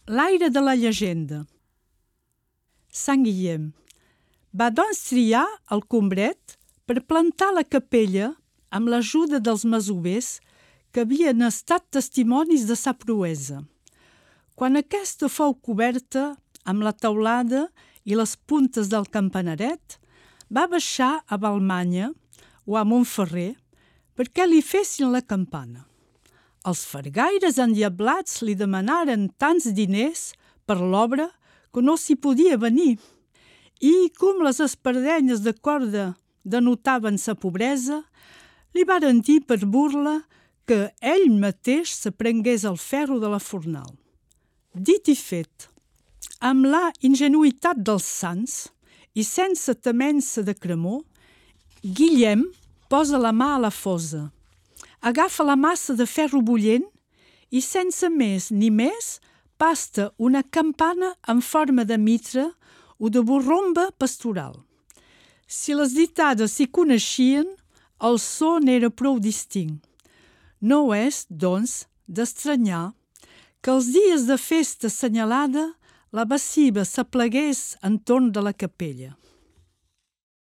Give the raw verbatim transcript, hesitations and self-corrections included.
L'aire de la llegenda. Sant Guillem va doncs triar el combret per plantar la capella amb l'ajuda dels masovers que havien estat testimonis de sa proesa. Quan aquesta fou coberta amb la teulada i les puntes del campanaret, va baixar a Balmanya o a Montferrer perquè li fessin la campana. Els fargaires endiablats li demanaren tants diners per l'obra que no s'hi podia venir. I, com les espardenyes de corda denotaven sa pobresa, li varen dir per burla que ell mateix s'aprengués el ferro de la fornal. Dit i fet, amb la ingenuïtat dels sants i sense temença de cremor, Guillem posa la mà a la fosa, agafa la massa de ferro bullent i sense més ni més pasta una campana en forma de mitra o de borromba pastoral. Si les ditades s'hi coneixien, el so n'era prou distint. No és, doncs, d'estranyar que els dies de festa assenyalada la baciva s'aplegués entorn de la capella.